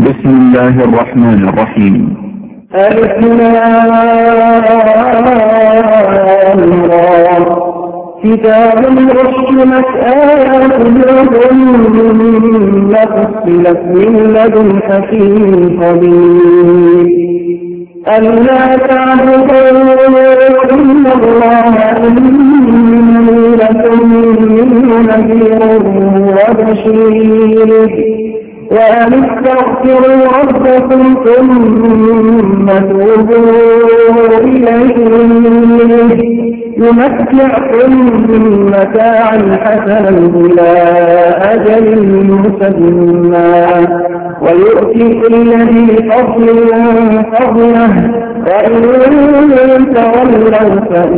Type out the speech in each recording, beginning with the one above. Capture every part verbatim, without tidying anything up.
بسم الله الرحمن الرحيم. ألف كتاب أحكمت آياته ثم فصلت من لدن حكيم خبير ألا تعبدوا إلا الله إنني لكم منه نذير وبشير وأن استغفروا ربكم ثم توبوا إليه يمتعكم متاعا حسنا إلى أجل مسمى ويؤتي كل ذي فضل فضله وإن تولوا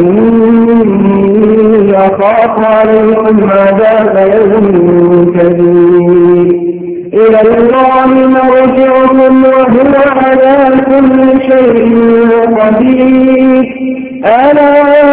فإني أخاف عليكم عذاب يوم كبير إلى الله مرجعكم وهو على كل شيء قدير ألا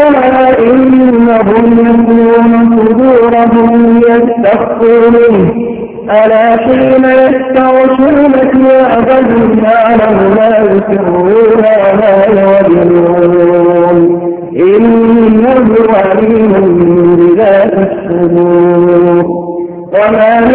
إنهم يكون صدورهم يستخفون ألا حين يستغشون ثيابهم يعلم ما يسرون وما يعلنون إنه عليم بذات الصدور وما من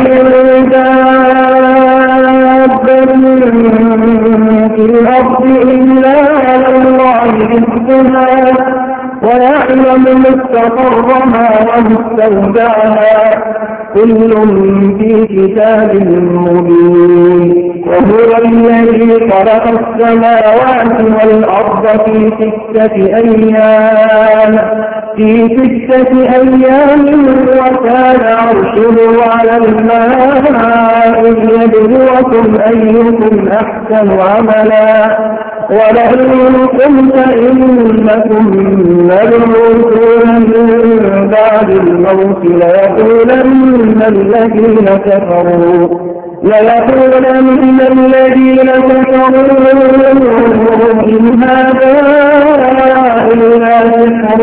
دابة في الأرض إلا على الله رزقها ويعلم مستقرها ومستودعها كل في كتاب مبين وهو الذي خلق السماوات والأرض في ستة أيام في ستة أيام وكان عرشه على الماء ليبلوكم أيكم أحسن عملا ولئن قلت إنكم مبعوثون من بعد الموت ليقولن الذين كفروا ليقولن الذين كفروا إن هذا إلا سحر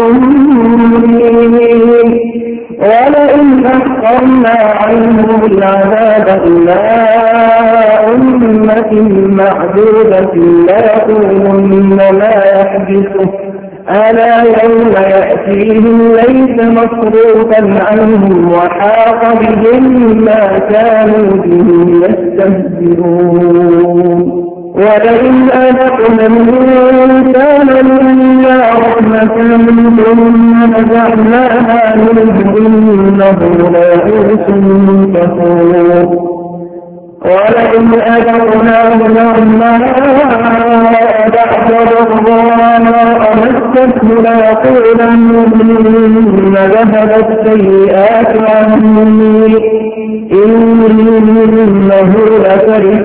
مبين ولئن أخرنا عنهم العذاب إلى أمة معدودة ليقولن ما يحدثه ألا يوم يأتيهم ليس مصروفا عنهم وحاق بهم ما كانوا به يستهزئون ولئن أذقنا الإنسان منا رحمة ثم نزعناها منه إنه ليئوس كفور ولئن أذقناه نعماء بعد ضراء مسته ليقولن ذهبت السيئات عني إنه لفرح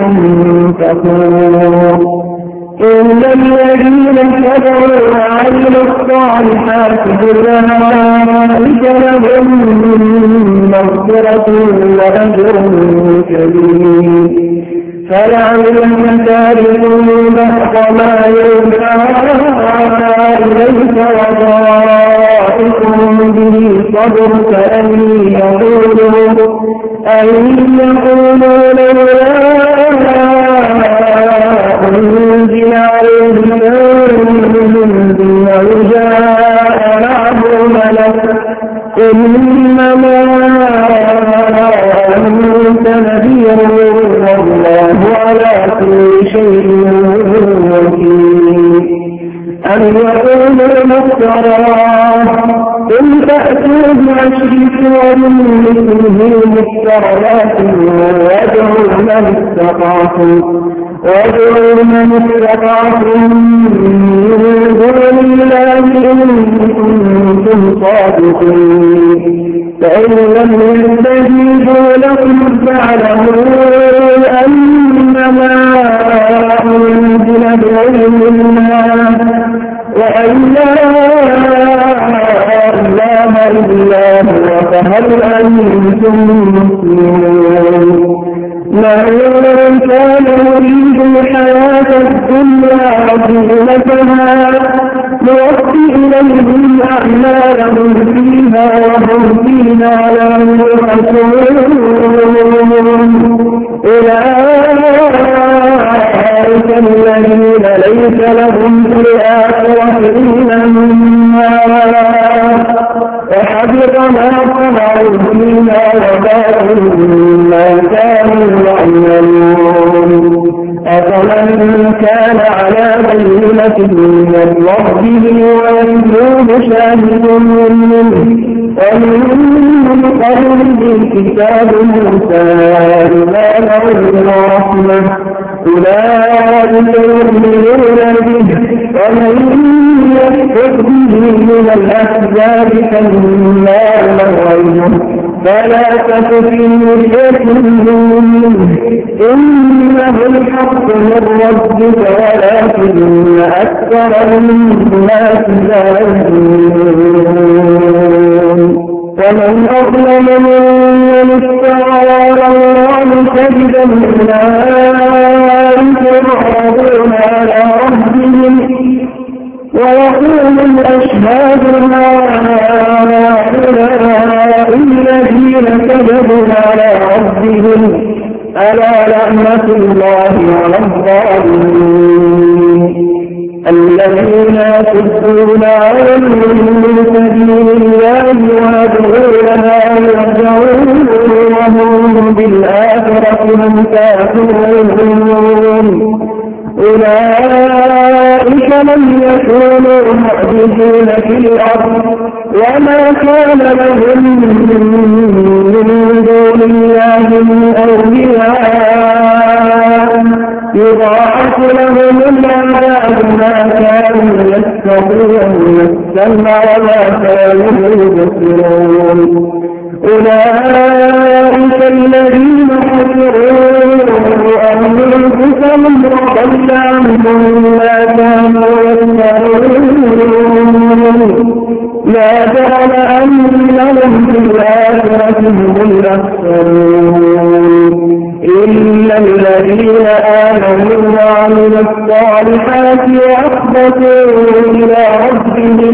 فخور إن الذين كفروا وعملوا الصالحات أولئك لهم مغفرة وأجر كبير فلعلك تارك بعض ما يوحى إليك وضائق به صدرك أن يقولوا أن يقولوا لولا أنزل عليه كنز وجاء معه ملك إنما أنت نذير والله على كل شيء وكيل أن يقولوا مفتراه قل فأتوا بعشر سور مثله مفتريات وادعوا من استطعتم وادعوا من استطعتم من دون الله إن كنتم صادقين فإن لم يستجيبوا لكم فاعلموا أنما أنزل بعلم الله وأن لا إله إلا هو فهل أنتم مسلمون من كان يريد الحياة الدنيا وزينتها نوفي إليهم أعمالهم فيها وهم فيها لا يبخسون أولئك ليس لهم في الآخرة إلا النار وحبط ما صنعوا فيها وباطل ما كانوا يعملون. أفمن كان على بينة من ربه ويتلوه شاهد منه ومن قبله كتاب موسى إماما ورحمة أولئك يؤمنون به ومن يكفر به من الأحزاب فالنار موعده فلا تك في مرية منه إنه الحق من ربك ولكن أكثر الناس لا يؤمنون. ومن أظلم ممن افترى على الله كذبا أولئك يعرضون على ربهم ويقول الأشهاد هؤلاء الذين كذبوا على ربهم ألا لعنة الله على الظالمين الذين يصدون عن سبيل الله ويبغونها عوجا وهم بالآخرة هم كافرون. أولئك لم يكونوا معجزين في الأرض وما كان لهم من دون الله من أولياء يضاعف لهم العذاب ما كانوا يستطيعون السمع وما كانوا يبصرون. أولئك الذين خسروا أنفسهم وضل عنهم ما كانوا يفترون. لا جرم أنهم في الآخرة هم الأخسرون إلا الذين آمنوا وعملوا الصالحات وأخبتوا إلى ربهم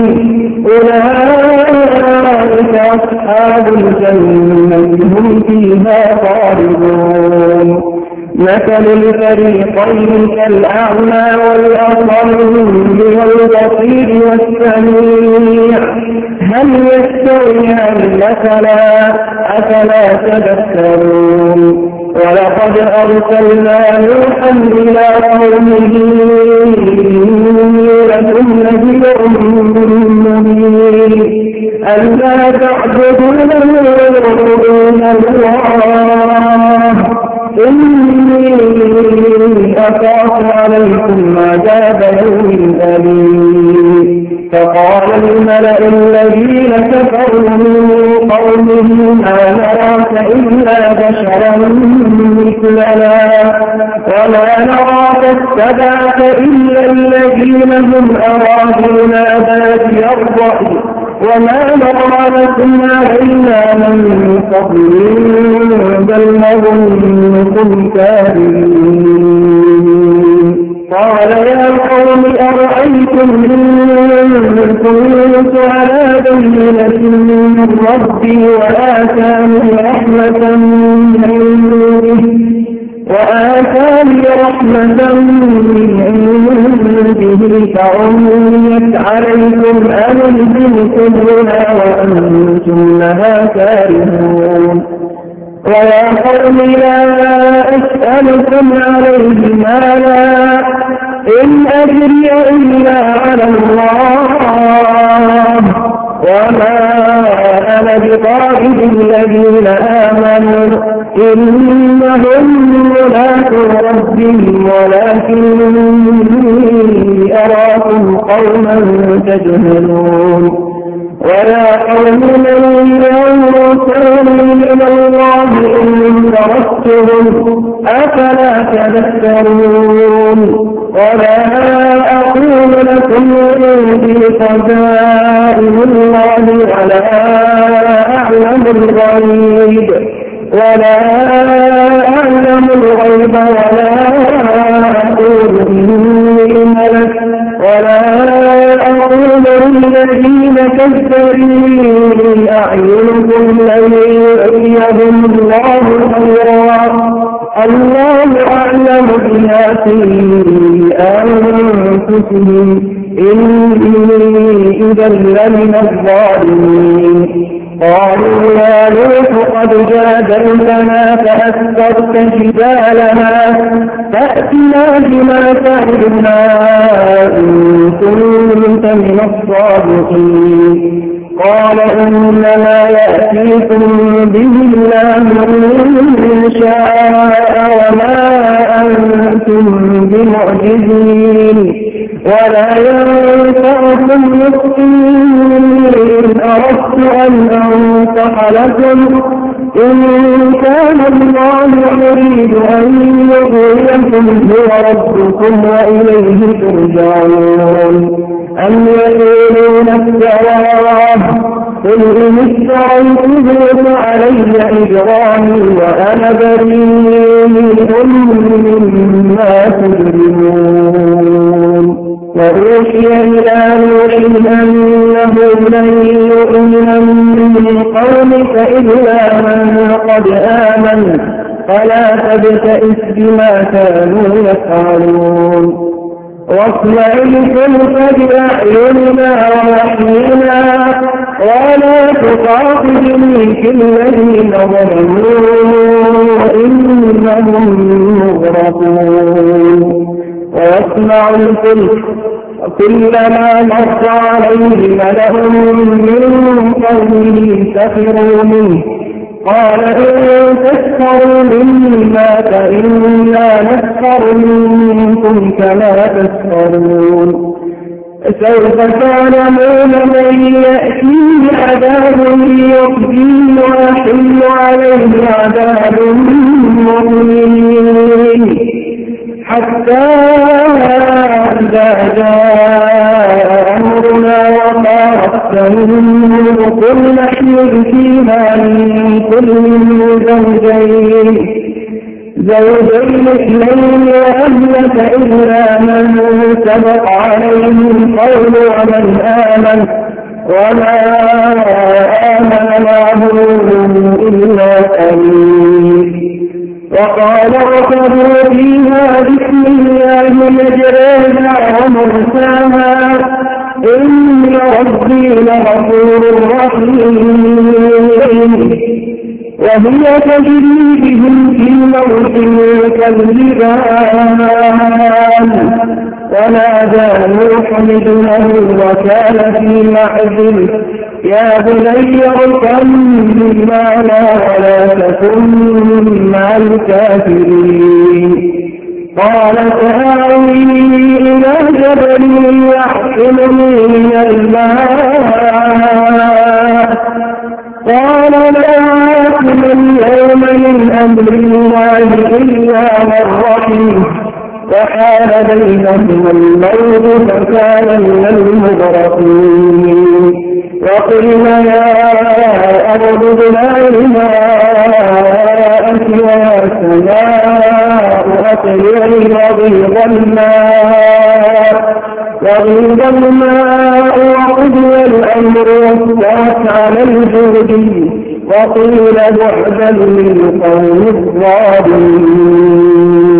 أولئك أصحاب الجنة هم فيها خالدون. مثل الفريقين كالأعمى والأصم والبصير والسميع هل يستويان مثلا أفلا تذكرون. ولقد أرسلنا نوحا إلى قومه لكم نذير مبين ألا تعبدوا إلا الله إني أخاف عليكم عذاب يوم أليم. فقال الملأ الذين كفروا من قومه ما نراك إلا بشرا مثلنا وما نراك اتبعك إلا الذين هم أراذلنا بادي الرأي وما نرى لكم علينا من فضل بل نظنكم كاذبين. قال يا قوم أرأيتم إن كنت على بينة من ربي وآتاني رحمة من عنده وآتاني رحمة من عنده فعميت عليكم أنزلتموها وأنتم لها كارهون. ويا قوم لا أسألكم عليه مالا إن أجري إلا على الله وما أنا بطارد الذين آمنوا إنهم ملاقو ربهم ولكني أراكم قوما تجهلون. ويا قوم من ينصرني من الله إن تركتهم أفلا تذكرون. ولا أقول لكم عندي خزائن الله ولا أعلم الغيب ولا أعلم الغيب ولا أقول إني ملك ولا أقول للذين كذبوا أعينكم لن يؤتيهم الله خيرا الله أعلم بما في أنفسهم إني إذا لمن الظالمين. قالوا يا نوح قد جادلتنا فأكثرت جدالنا فأتنا بما تعدنا إن كنت من الصادقين. قال إنما يأتيكم به الله إن شاء وما أنتم بمعجزين ولا ينفعكم نصحي إن أردت أن أنصح لكم إن كان الله يريد أن يغويكم هو ربكم وإليه ترجعون. أم يقولون افتراه قل إن افتريته فعلي إجرامي وأنا بريء مما تجرمون. وأوحي إلى نوح أنه لن يؤمن من قومك إلا من قد آمن فلا تبتئس بما كانوا يفعلون. واصنع الفلك بأعيننا ووحينا ولا تخاطبني في الذين ظلموا إنهم مغرقون. ويصنع الفلك كلما مر عليه ملأ من قومه سخروا منه قال إن تسخروا منا فإنا نسخر منكم كما تسخرون. سوف تعلمون من يأتيه عذاب يخزيه ويحل عليه عذاب مهين حتى إذا جاء أمرنا وقارت النور قل نحمل فيها من كل زوجين زوجين اثنين وأهلك إلا من سبق عليه القول ومن آمن وما آمن معه إلا قليل. وقال اركبوا فيها بسم الله مجريها ومرساها إن ربي لغفور رحيم. وهي تجري بهم في موت كالجبال ونادى نوح ابنه وكان في معزل يا بني اركب معنا ولا تكن مع الكافرين. قال سآوي إلى جبل يحكمني من الماء قال لا عاصم اليوم من أمر الله إلا من رحم وحال بينهما الموت فكان من المغرقين. وقلنا يا أرض ابلعي ماءك ويا سماء أقلعي وغيض الماء وغيض الماء وقضي الأمر واستوت على الجود وقيل بعدا للقوم الظالمين.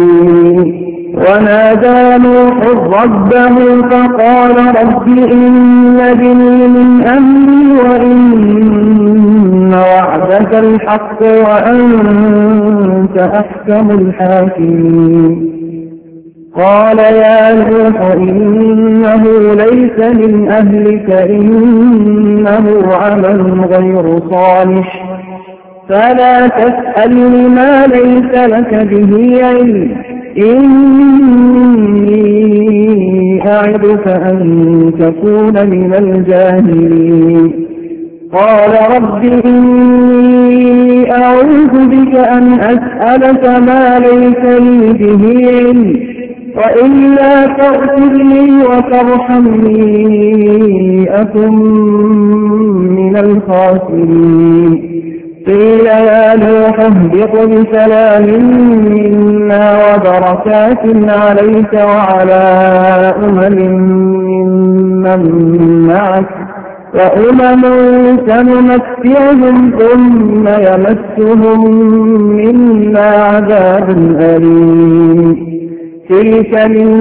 ونادى نوح ربه فقال رب إن ابني من أمري وإن وعدك الحق وأنت أحكم الحاكمين. قال يا نوح إنه ليس من أهلك إنه عمل غير صالح فلا تسألني ما ليس لك به علم إني أعدك أن تكون من الجاهلين. قال رب إني أعوذ بك أن أسألك ما ليس لي به علم وإلا تغفر لي وترحمني أكن من الخاسرين. قيل يا نوح اهبط بسلام منا وبركات عليك وعلى أمم ممن معك وأمم سنمتعهم ثم يمسهم منا عذاب أليم. تلك من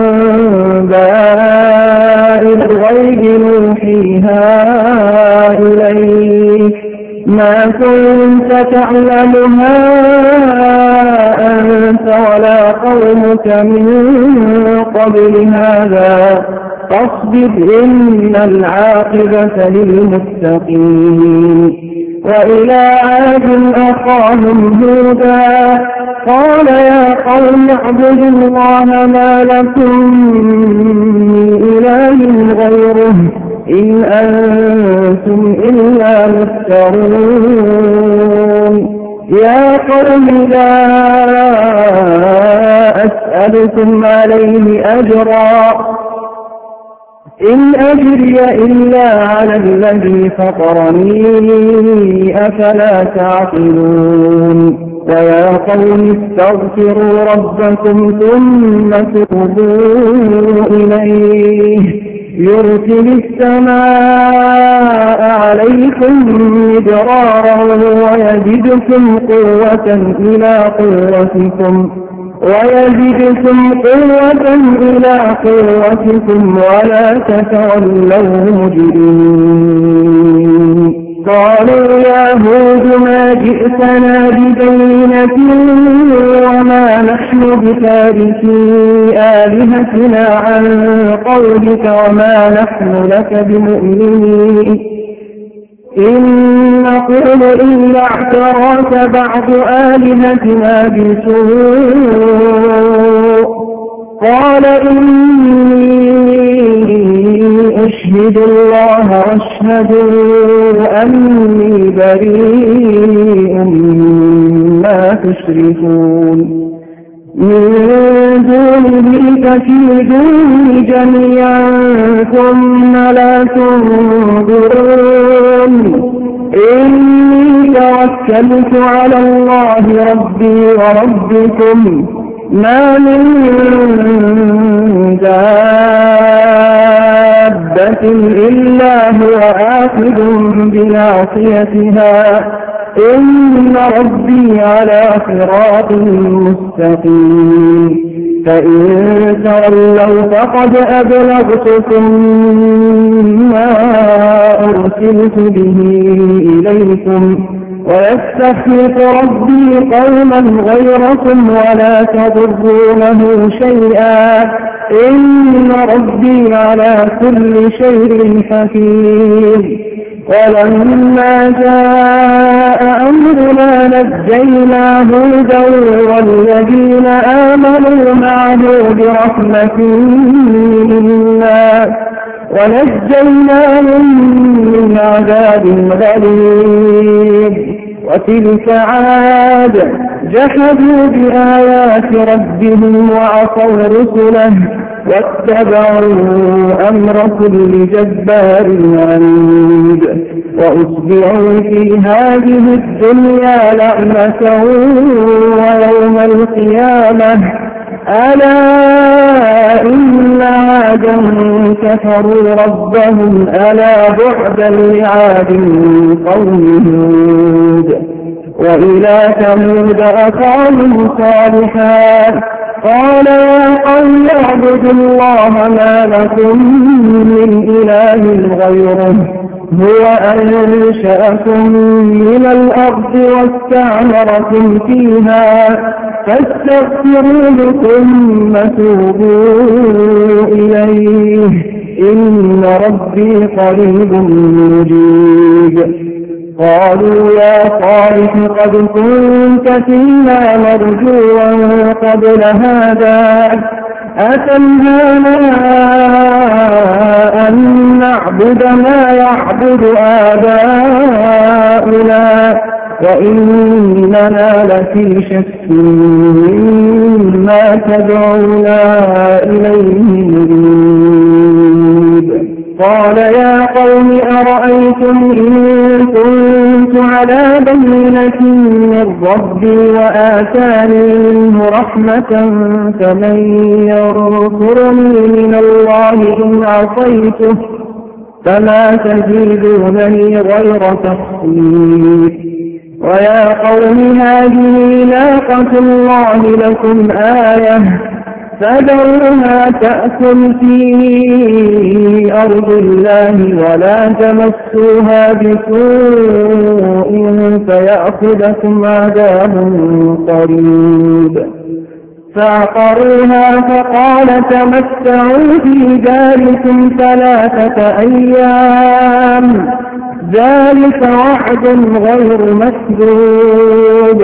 أنباء الغيب نوحيها إليك ما كنت تعلمها أنت ولا قومك من قبل هذا فاصبر إن العاقبة للمتقين. وإلى عاد أخاهم هودا قال يا قوم اعبدوا الله ما لكم من إله غيره إن أنتم إلا مفترون. يا قوم لا أسألكم عليه أجرا إن أجري إلا على الذي فطرني أفلا تعقلون. ويا قوم استغفروا ربكم ثم توبوا إليه يرسل السماء عليكم مدرارا ويزدكم قوة إلى قوتكم ويزدكم قوة إلى قوتكم ولا تتولوا مجرمين. قالوا يا هود ما جئتنا ببينة وما نحن بتاركي آلهتنا عن قولك وما نحن لك بمؤمنين إن نقول إلا اعتراك بعض آلهتنا بسوء قال إني أشهد الله واشهدوا أني بريء مما تشركون. من دونه فكيدوني جميعا ثم لا تنظرون إني توكلت على الله ربي وربكم ما من دابة إلا هو آخذ بناصيتها إن ربي على صراط مستقيم. فإن تولوا فقد أبلغتكم ما أرسلت به إليكم ويستخلف ربي قوما غيركم ولا تضرونه شيئا إن ربي على كل شيء حكيم. ولما جاء أمرنا نجينا هودا والذين آمنوا معه برحمة منا ونجيناهم من عذاب غليظ. وتلك عاد جحدوا بآيات ربهم وعصوا رسله واتبعوا أمر كل جبار عنيد وأتبعوا في هذه الدنيا لعنة ويوم القيامة ألا إن عادا كفروا ربهم ألا بعدا لعاد قوم هود. وإلى ثمود أخاهم صالحا قال يا قوم اعبدوا الله ما لكم من إله غيره هو أنشأكم من الأرض واستعمركم فيها فاستغفروه ثم توبوا إليه إن ربي قريب مجيب. قالوا يا صالح قد كنت فينا مرجوا قبل هذا أتنهانا أن نعبد ما يعبد آباؤنا وإننا لفي شك مما تدعونا إليه مريب. قال يا قوم أرأيتم إن كنت على بينة من ربي وآتاني منه رحمة فمن ينصرني من الله إن عصيته فما تزيدونني غير تخسير. ويا قوم هذه ناقة الله لكم آية فذروها تأكل في أرض الله ولا تمسوها بسوء فيأخذكم عذاب قريب. فعقروها فقال تمتعوا في داركم ثلاثة أيام ذلك وعد غير مكذوب.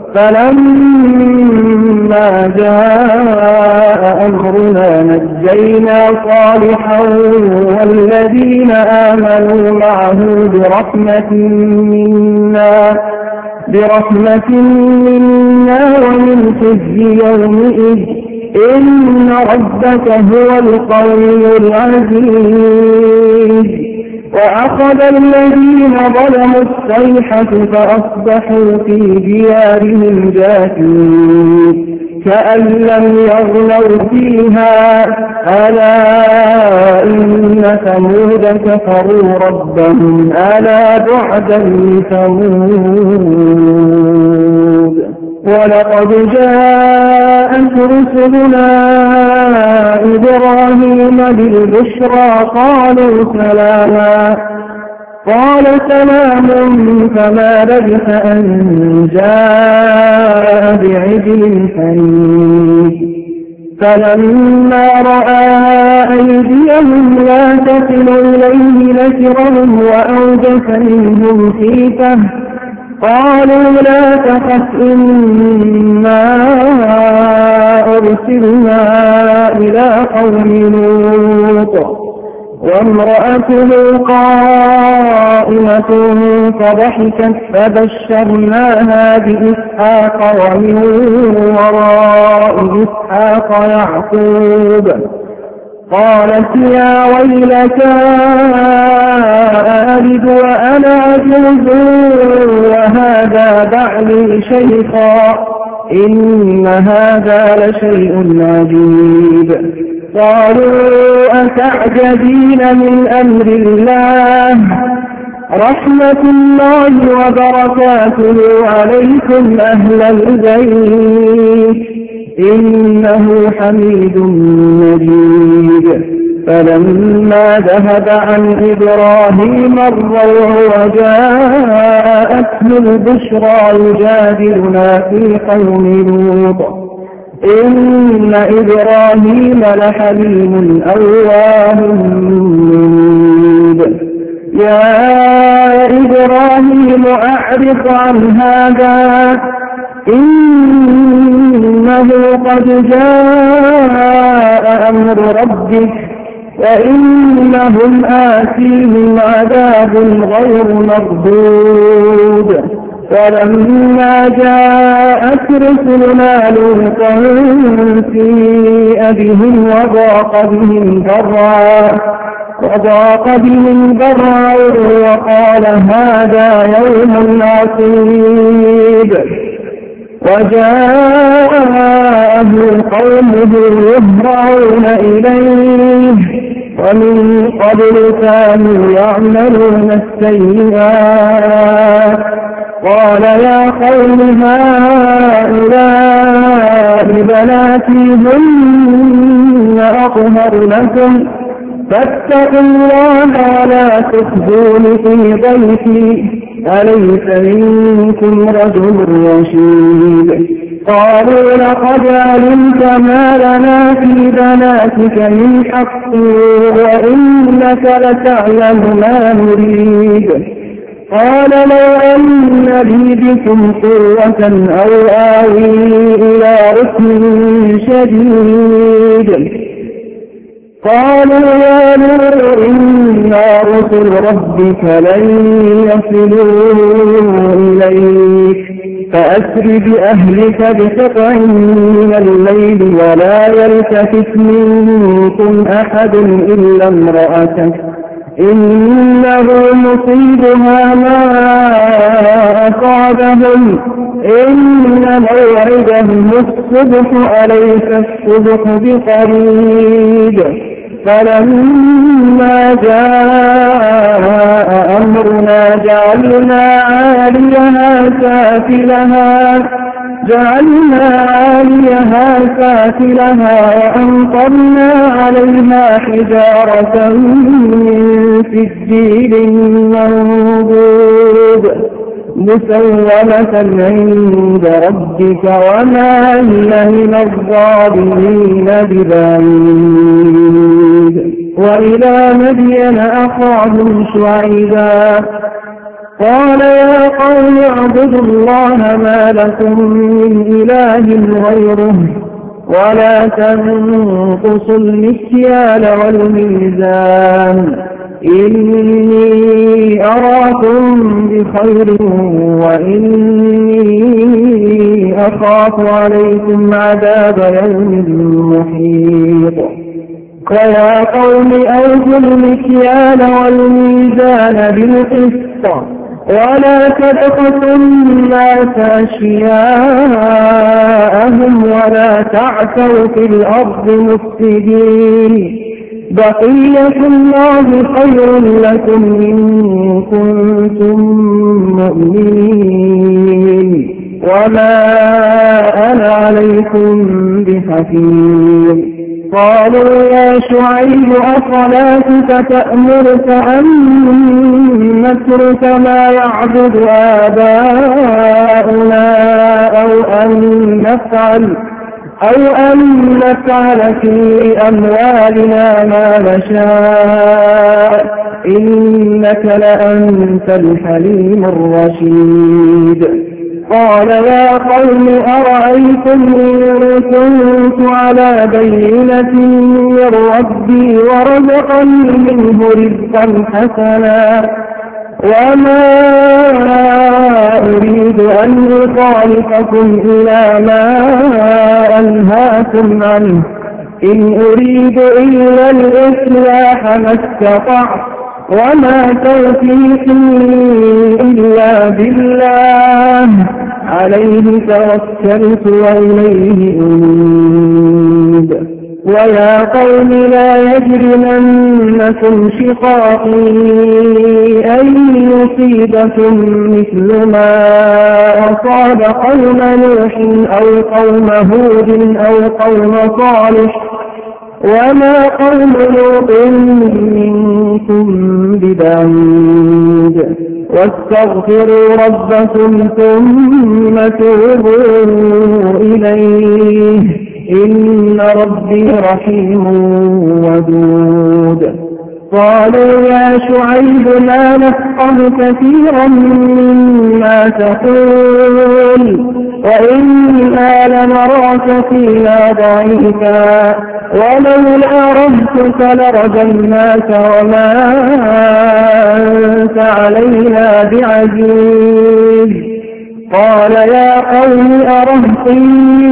فلما جاء أمرنا نجينا صالحا والذين آمنوا معه برحمة منا برحمة منا ومن خزي يومئذ إن ربك هو القوي العزيز. وأخذ الذين ظلموا الصيحة فأصبحوا في ديارهم جاثمين كأن لم يغنوا فيها ألا إن ثمود كفروا ربهم ألا بعدا لثمود. ولقد جاءت رسلنا إبراهيم بالبشرى قالوا سلاما قال سلام فما لبث أن جاء بعجل حنيف. فلما رأى أيديهم لا تصل إليه نكرهم وأوجس منهم خيفة قالوا لا تخف إنا أرسلنا إلى قوم لوط وامرأته قائمة فضحكت فبشرناها بإسحاق ومن وراء إسحاق يعقوب. قالت يا ويلتى ألد وأنا عجوز وهذا بعلي شيخا إن هذا لشيء عجيب. قالوا أتعجبين من أمر الله رحمة الله وبركاته عليكم أهل البيت إنه حميد مجيد. فلما ذهب عن إبراهيم الروع وجاءته البشرى يجادلنا في قوم لوط إن إبراهيم لحليم أواه منيب. يا إبراهيم أعرض عن هذا إنه قد جاء أمر ربك وإنهم آتيهم عذاب غير مردود. ولما جاءت رسلنا لوطا سيء بهم وضاق بهم ذرعا وضاق بهم ذرعا وقال هذا يوم عصيب. وجاءه قومه يهرعون إليه ومن قبل كانوا يعملون السيئات قال يا قوم هؤلاء بناتي هن أطهر لكم فاتقوا الله ولا تخزون في ضيفي أليس منكم رجل رشيد. قالوا لقد علمت ما لنا في بناتك من حق وإنك لتعلم ما نريد. قال لو أن لي بكم قوة أو آوي إلى ركن شديد. قالوا يا نور إنا رسل ربك لن يصلوا إليك فأسر بأهلك بقطع من الليل ولا يلتفت منكم أحد إلا امرأتك إنه مصيبها ما أصابهم إن موعدهم الصبح أليس الصبح بقريب. فلما جاء أمرنا جعلنا عاليها سافلها جعلنا عاليها سافلها وأمطرنا عليها حجارة من سجيل منضود مسومة عند ربك وما هي من الظالمين ببعيد. وإلى مدين أخاهم شعيبا قال يا قوم اعبدوا الله ما لكم من إله غيره ولا تنقصوا المكيال والميزان إني أراكم بخير وإني أخاف عليكم عذاب يوم محيط. ويا قوم أوفوا المكيال والميزان بالقسط ولا تبخسوا الناس أشياءهم ولا تعثوا في الأرض مفسدين بقية الله خير لكم إن كنتم مؤمنين وما أنا عليكم بحفيظ. قالوا يا شعيب أصلاتك تأمرك أن نترك ما يعبد آباؤنا أو أن نفعل أو أن نفعل في أموالنا ما نشاء إنك لأنت الحليم الرشيد. قال يا قوم أرأيتم إن كنت على بينة من ربي ورزقني منه رزقا حسنا وما أريد أن أخالفكم إلى ما أنهاكم عنه إن أريد إلا الإصلاح ما استطعت وما توفيقي إلا بالله عليه توكلت وإليه أنيب. ويا قوم لا يجرمنكم شقاقي أن يصيبكم مثل ما أصاب قوم نوح أو قوم هود أو قوم صالح وما قوم لوط منكم ببعيد. واستغفروا ربكم ثم توبوا إليه إن ربي رحيم ودود. قالوا يا شعيب ما نفقه كثيرا مما تقول وإنا لنراك فينا ضعيفا ولولا رهتك لرجمناك وما أنت علينا بعزيز. قال يا قوم أرهطي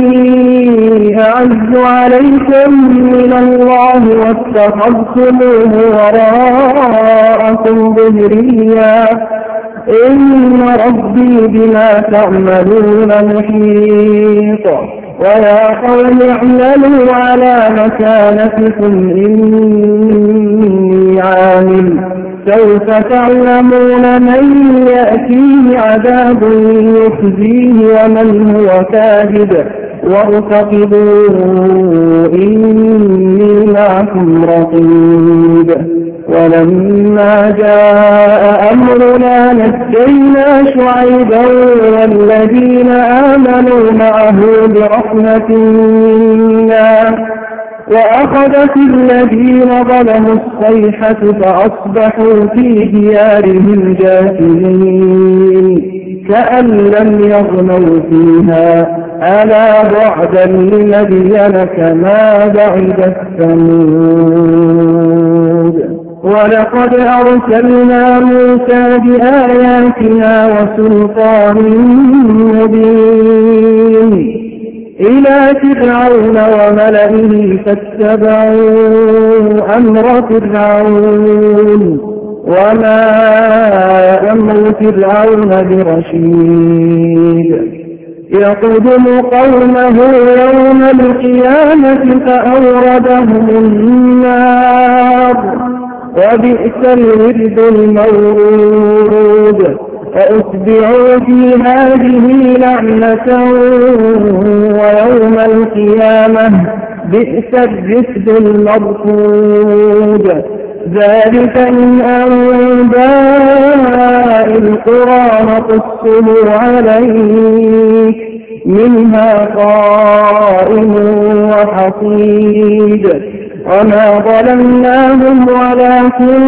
أعز عليكم من الله واتخذتموه وراءكم ظهريا إن ربي بما تعملون محيط. ويا قوم اعملوا على مكانتكم إني عامل سوف تعلمون من يأتيه عذاب يخزيه ومن هو كاذب وارتقبوا إني معكم رقيب. ولما جاء أمرنا نجينا شعيبا والذين آمنوا معه برحمة منا وأخذت الذين ظلموا الصيحة فأصبحوا في ديارهم جاثمين كأن لم يغنوا فيها ألا بعدا لمدين كما بعد الثمود. ولقد أرسلنا موسى بآياتنا وسلطان مبين إلى فرعون وملئه فاتبعوا أمر فرعون وما أمر فرعون برشيد. يقدم قومه يوم القيامة فأوردهم النار وبئس الورد المورود. وأتبعوا في هذه لعنة ويوم القيامة بئس الرفد المرفود. ذلك من أنباء القرى نقصه عليك منها قائم وحصيد. وما ظلمناهم ولكن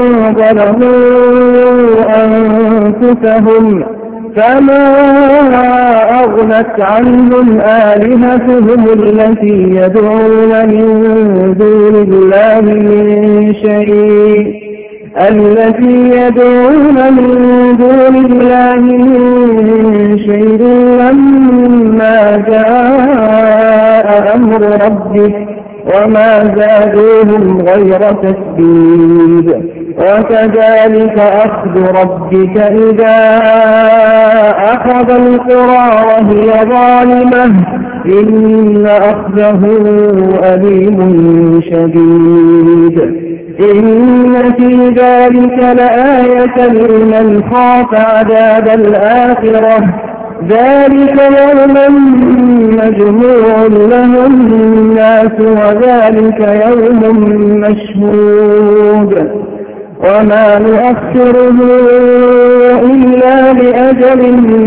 ظلموا أنفسهم فما أغنت عنهم آلهتهم التي يدعون من دون الله من شيء التي يدعون من دون الله من شيء لما جاء أمر ربك وما زادوهم غير تتبيب. وكذلك أخذ ربك إذا أخذ القرى وهي ظالمة إن أخذه أليم شديد. إن في ذلك لآية لمن خاف عذاب الآخرة ذلك يوم مجموع له الناس وذلك يوم مشهود وما نؤخره إلا لأجل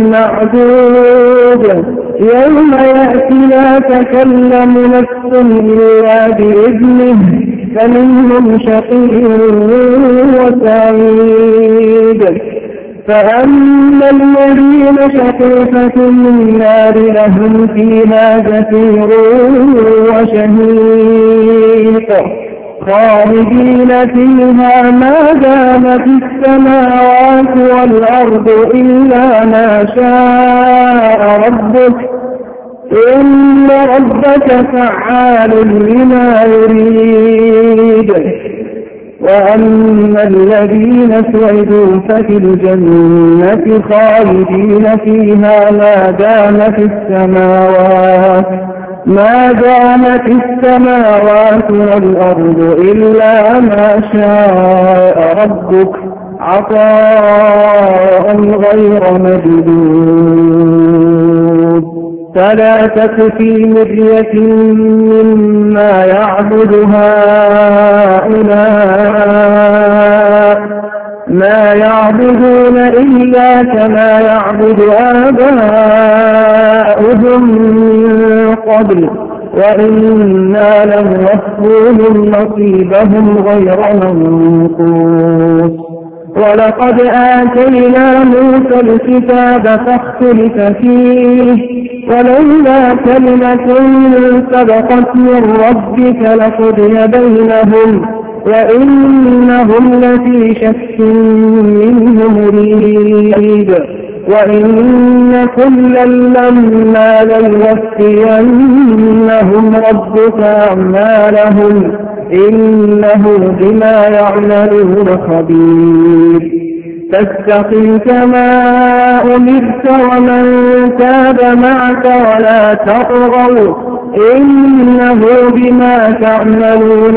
معدود يوم يأتي لا تكلم نفس إلا بإذنه فمنهم شقي وسعيد. فأما الذين شقوا ففي النار لهم فيها زفير وشهيق خالدين فيها ما دامت السماوات والأرض إلا ما شاء ربك إن ربك فعال لما يريد. وأما الذين سعدوا ففي الجنة خالدين فيها ما دامت السماوات ما دامت السماوات والأرض إلا ما شاء ربك عطاء غير مجدود. فلا تك في مرية مما يعبد هؤلاء ما يعبدون إلا كما يعبد آباؤهم من قبل وإنا لنوفوهم نصيبهم غير منقوص. ولقد آتينا موسى الكتاب فاختلف فيه ولولا كلمة سبقت من ربك لقضي بينهم وإنهم لفي شك منه مريب. وإن كلا لما ليوفينهم ربك أعمالهم إنه بما يعملون خبير. فاستقم كما أمرت ومن تاب معك ولا تطغوا إنه بما تعملون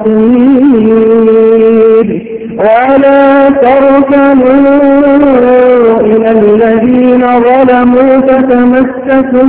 بصير. ولا تركنوا إلى الذين ظلموا فتمسكم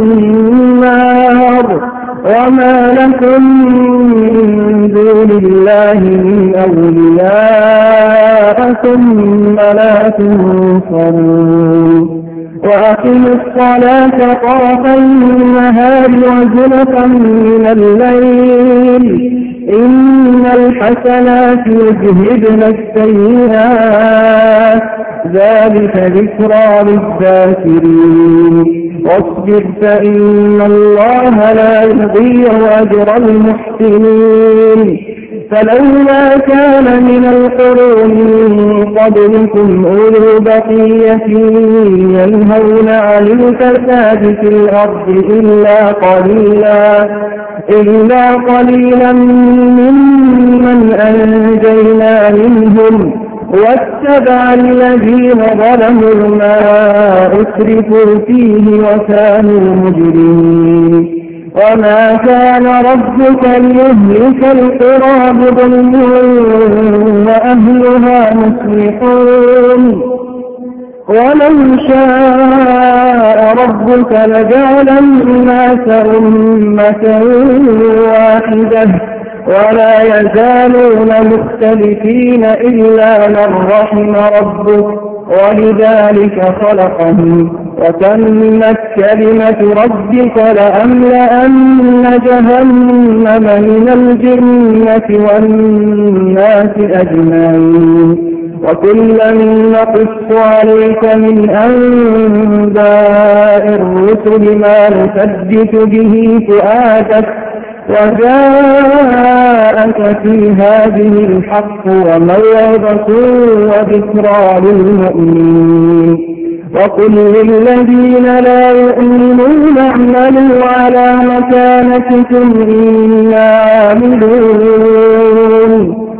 النار وما لكم من دون الله من أولياء ثم لا تنصرون. وأقموا الصلاة طرفي النهار وزلفا من الليل إن الحسنات يذهبن السيئات ذلك ذكرى للذاكرين. واصبر فإن الله لا يضيع أجر المحسنين. فلولا كان من القرون من قبلكم أولو بقية ينهون عن الفساد في الأرض إلا قليلا إلا قليلا ممن أنجينا منهم واتبع الذين ظلموا ما أسرفوا فيه وكانوا مجرمين. وما كان ربك ليهلك القرى بظلم وأهلها مصلحون ولو شاء ربك لجعل الناس أمة واحدة ولا يزالون مختلفين إلا من رحم ربك ولذلك خلقهم وتمت كلمة ربك لأملأن جهنم من الجنة والناس أجمعين وكلا نقص عليك من أنباء الرسل ما نثبت به فؤادك وجاءك في هذه الحق وموعظة وذكرى للمؤمنين وقل للذين لا يؤمنون اعملوا على مكانتكم إنا عاملون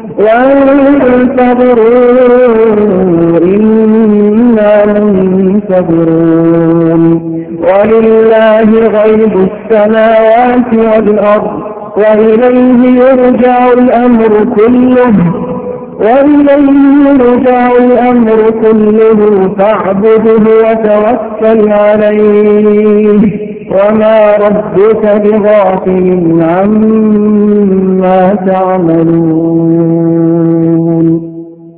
وانتظروا إنا منتظرون ولله غيب السماوات والأرض وإليه يرجع الأمر كله وإليه يرجع الأمر كله فاعبده وتوكل عليه وما ربك بغافل عما تعملون